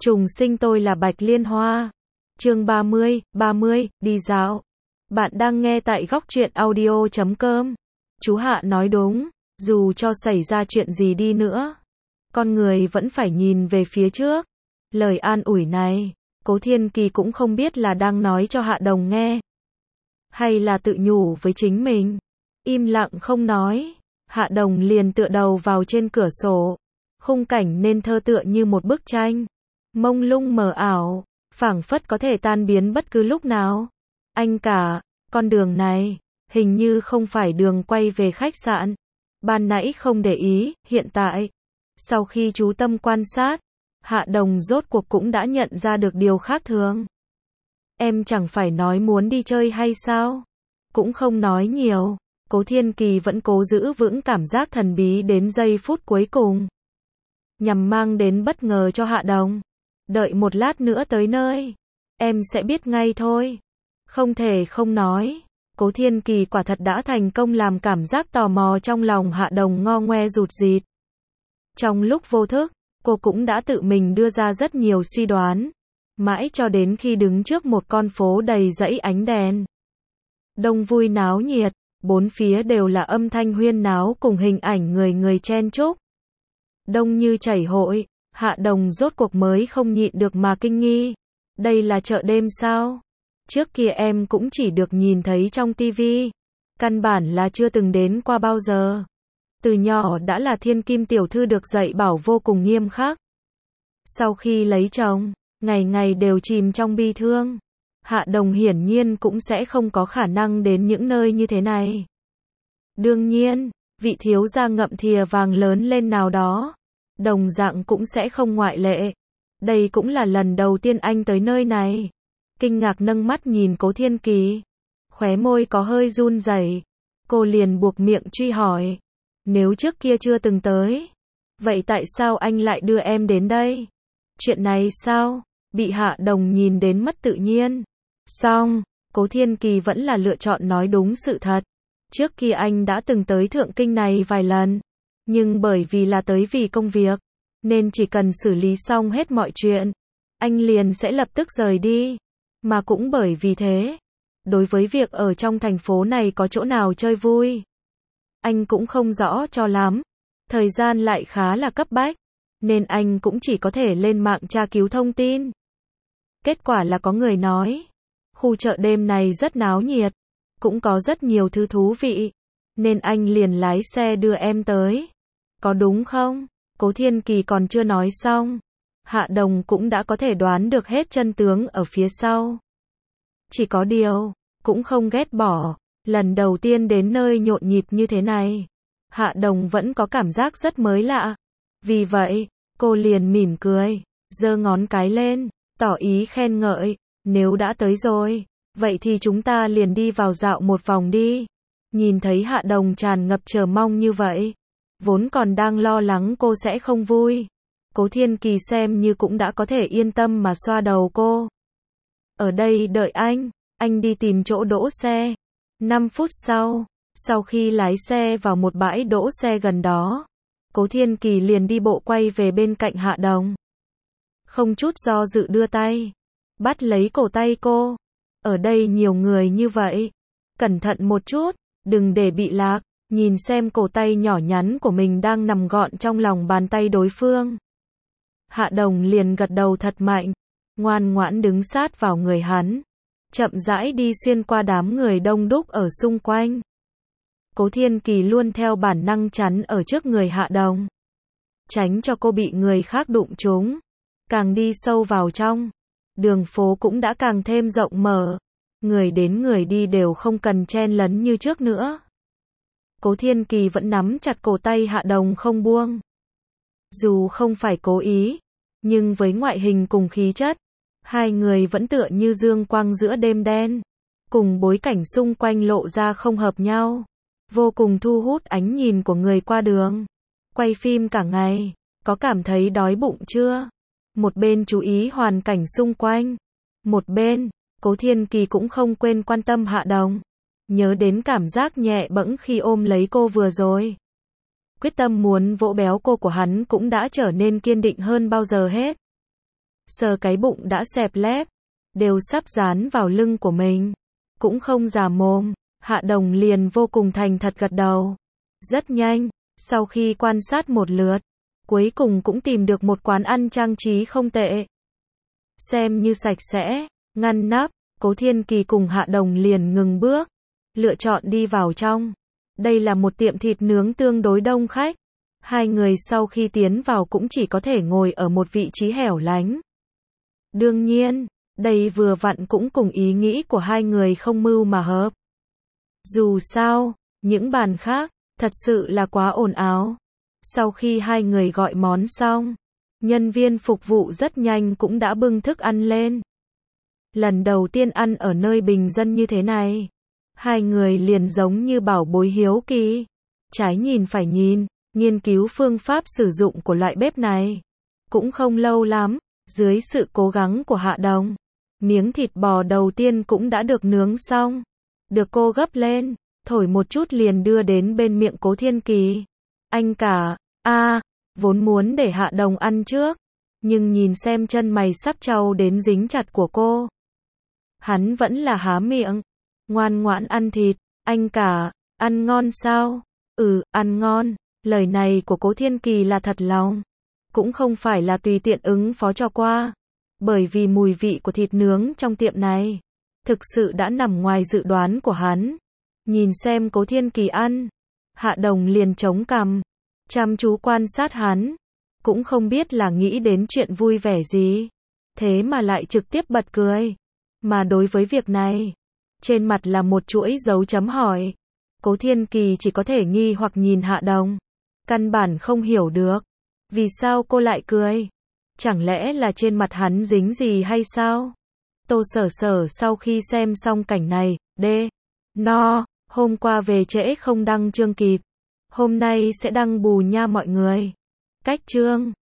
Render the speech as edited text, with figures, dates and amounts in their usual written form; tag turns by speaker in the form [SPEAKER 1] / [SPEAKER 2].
[SPEAKER 1] Trùng sinh tôi là Bạch Liên Hoa. Chương 30, đi dạo. Bạn đang nghe tại Góc Truyện Audio.com. Chú Hạ nói đúng, dù cho xảy ra chuyện gì đi nữa, con người vẫn phải nhìn về phía trước. Lời an ủi này, Cố Thiên Kỳ cũng không biết là đang nói cho Hạ Đồng nghe, hay là tự nhủ với chính mình. Im lặng không nói, Hạ Đồng liền tựa đầu vào trên cửa sổ. Khung cảnh nên thơ tựa như một bức tranh, mông lung mờ ảo, phảng phất có thể tan biến bất cứ lúc nào. Anh cả, con đường này, hình như không phải đường quay về khách sạn. Ban nãy không để ý, hiện tại, sau khi chú tâm quan sát, Hạ Đồng rốt cuộc cũng đã nhận ra được điều khác thường. Em chẳng phải nói muốn đi chơi hay sao? Cũng không nói nhiều, Cố Thiên Kỳ vẫn cố giữ vững cảm giác thần bí đến giây phút cuối cùng, nhằm mang đến bất ngờ cho Hạ Đồng. Đợi một lát nữa tới nơi, em sẽ biết ngay thôi. Không thể không nói, Cố Thiên Kỳ quả thật đã thành công làm cảm giác tò mò trong lòng Hạ Đồng ngo ngoe rụt rịt. Trong lúc vô thức, cô cũng đã tự mình đưa ra rất nhiều suy đoán, mãi cho đến khi đứng trước một con phố đầy dãy ánh đèn. Đông vui náo nhiệt, bốn phía đều là âm thanh huyên náo cùng hình ảnh người người chen chúc. Đông như chảy hội, Hạ Đồng rốt cuộc mới không nhịn được mà kinh nghi. Đây là chợ đêm sao? Trước kia em cũng chỉ được nhìn thấy trong tivi, căn bản là chưa từng đến qua bao giờ. Từ nhỏ đã là thiên kim tiểu thư được dạy bảo vô cùng nghiêm khắc. Sau khi lấy chồng, ngày ngày đều chìm trong bi thương. Hạ Đồng hiển nhiên cũng sẽ không có khả năng đến những nơi như thế này. Đương nhiên, vị thiếu gia ngậm thìa vàng lớn lên nào đó, đồng dạng cũng sẽ không ngoại lệ. Đây cũng là lần đầu tiên anh tới nơi này. Kinh ngạc nâng mắt nhìn Cố Thiên Kỳ, khóe môi có hơi run rẩy. Cô liền buộc miệng truy hỏi, nếu trước kia chưa từng tới, vậy tại sao anh lại đưa em đến đây? Chuyện này sao? Bị Hạ Đồng nhìn đến mất tự nhiên. Xong, Cố Thiên Kỳ vẫn là lựa chọn nói đúng sự thật. Trước kia anh đã từng tới Thượng Kinh này vài lần, nhưng bởi vì là tới vì công việc, nên chỉ cần xử lý xong hết mọi chuyện, anh liền sẽ lập tức rời đi. Mà cũng bởi vì thế, đối với việc ở trong thành phố này có chỗ nào chơi vui, anh cũng không rõ cho lắm. Thời gian lại khá là cấp bách, nên anh cũng chỉ có thể lên mạng tra cứu thông tin. Kết quả là có người nói, khu chợ đêm này rất náo nhiệt, cũng có rất nhiều thứ thú vị, nên anh liền lái xe đưa em tới. Có đúng không? Cố Thiên Kỳ còn chưa nói xong, Hạ Đồng cũng đã có thể đoán được hết chân tướng ở phía sau. Chỉ có điều, cũng không ghét bỏ, lần đầu tiên đến nơi nhộn nhịp như thế này, Hạ Đồng vẫn có cảm giác rất mới lạ. Vì vậy, cô liền mỉm cười, giơ ngón cái lên, tỏ ý khen ngợi, nếu đã tới rồi, vậy thì chúng ta liền đi vào dạo một vòng đi. Nhìn thấy Hạ Đồng tràn ngập chờ mong như vậy, vốn còn đang lo lắng cô sẽ không vui, Cố Thiên Kỳ xem như cũng đã có thể yên tâm mà xoa đầu cô. Ở đây đợi anh đi tìm chỗ đỗ xe. 5 phút sau khi lái xe vào một bãi đỗ xe gần đó, Cố Thiên Kỳ liền đi bộ quay về bên cạnh Hạ Đồng. Không chút do dự đưa tay, bắt lấy cổ tay cô. Ở đây nhiều người như vậy, cẩn thận một chút, đừng để bị lạc. Nhìn xem cổ tay nhỏ nhắn của mình đang nằm gọn trong lòng bàn tay đối phương, Hạ Đồng liền gật đầu thật mạnh, ngoan ngoãn đứng sát vào người hắn, chậm rãi đi xuyên qua đám người đông đúc ở xung quanh. Cố Thiên Kỳ luôn theo bản năng chắn ở trước người Hạ Đồng, tránh cho cô bị người khác đụng trúng. Càng đi sâu vào trong, đường phố cũng đã càng thêm rộng mở, người đến người đi đều không cần chen lấn như trước nữa. Cố Thiên Kỳ vẫn nắm chặt cổ tay Hạ Đồng không buông. Dù không phải cố ý, nhưng với ngoại hình cùng khí chất, hai người vẫn tựa như dương quang giữa đêm đen, cùng bối cảnh xung quanh lộ ra không hợp nhau, vô cùng thu hút ánh nhìn của người qua đường. Quay phim cả ngày, có cảm thấy đói bụng chưa? Một bên chú ý hoàn cảnh xung quanh, một bên, Cố Thiên Kỳ cũng không quên quan tâm Hạ Đồng. Nhớ đến cảm giác nhẹ bẫng khi ôm lấy cô vừa rồi, quyết tâm muốn vỗ béo cô của hắn cũng đã trở nên kiên định hơn bao giờ hết. sờ cái bụng đã xẹp lép, đều sắp dán vào lưng của mình. Cũng không già mồm, Hạ Đồng liền vô cùng thành thật gật đầu. Rất nhanh, sau khi quan sát một lượt, cuối cùng cũng tìm được một quán ăn trang trí không tệ. Xem như sạch sẽ, ngăn nắp, Cố Thiên Kỳ cùng Hạ Đồng liền ngừng bước, lựa chọn đi vào trong. Đây là một tiệm thịt nướng tương đối đông khách. Hai người sau khi tiến vào cũng chỉ có thể ngồi ở một vị trí hẻo lánh. Đương nhiên, đây vừa vặn cũng cùng ý nghĩ của hai người không mưu mà hợp. Dù sao, những bàn khác, thật sự là quá ồn ào. Sau khi hai người gọi món xong, nhân viên phục vụ rất nhanh cũng đã bưng thức ăn lên. Lần đầu tiên ăn ở nơi bình dân như thế này, hai người liền giống như bảo bối hiếu kỳ. Trái nhìn phải nhìn, nghiên cứu phương pháp sử dụng của loại bếp này. Cũng không lâu lắm, dưới sự cố gắng của Hạ Đồng, miếng thịt bò đầu tiên cũng đã được nướng xong. Được cô gấp lên, thổi một chút liền đưa đến bên miệng Cố Thiên Kỳ. Anh cả, vốn muốn để Hạ Đồng ăn trước, nhưng nhìn xem chân mày sắp trao đến dính chặt của cô, hắn vẫn là há miệng, ngoan ngoãn ăn thịt. Anh cả, ăn ngon sao? Ăn ngon. Lời này của Cố Thiên Kỳ là thật lòng, cũng không phải là tùy tiện ứng phó cho qua, bởi vì mùi vị của thịt nướng trong tiệm này thực sự đã nằm ngoài dự đoán của hắn. Nhìn xem Cố Thiên Kỳ ăn, Hạ Đồng liền chống cằm, chăm chú quan sát hắn, cũng không biết là nghĩ đến chuyện vui vẻ gì, thế mà lại trực tiếp bật cười. Mà đối với việc này, trên mặt là một chuỗi dấu chấm hỏi. Cố Thiên Kỳ chỉ có thể nghi hoặc nhìn Hạ Đồng, căn bản không hiểu được, vì sao cô lại cười? Chẳng lẽ là trên mặt hắn dính gì hay sao? Tô Sở Sở sau khi xem xong cảnh này, hôm qua về trễ không đăng chương kịp, hôm nay sẽ đăng bù nha mọi người. Cách chương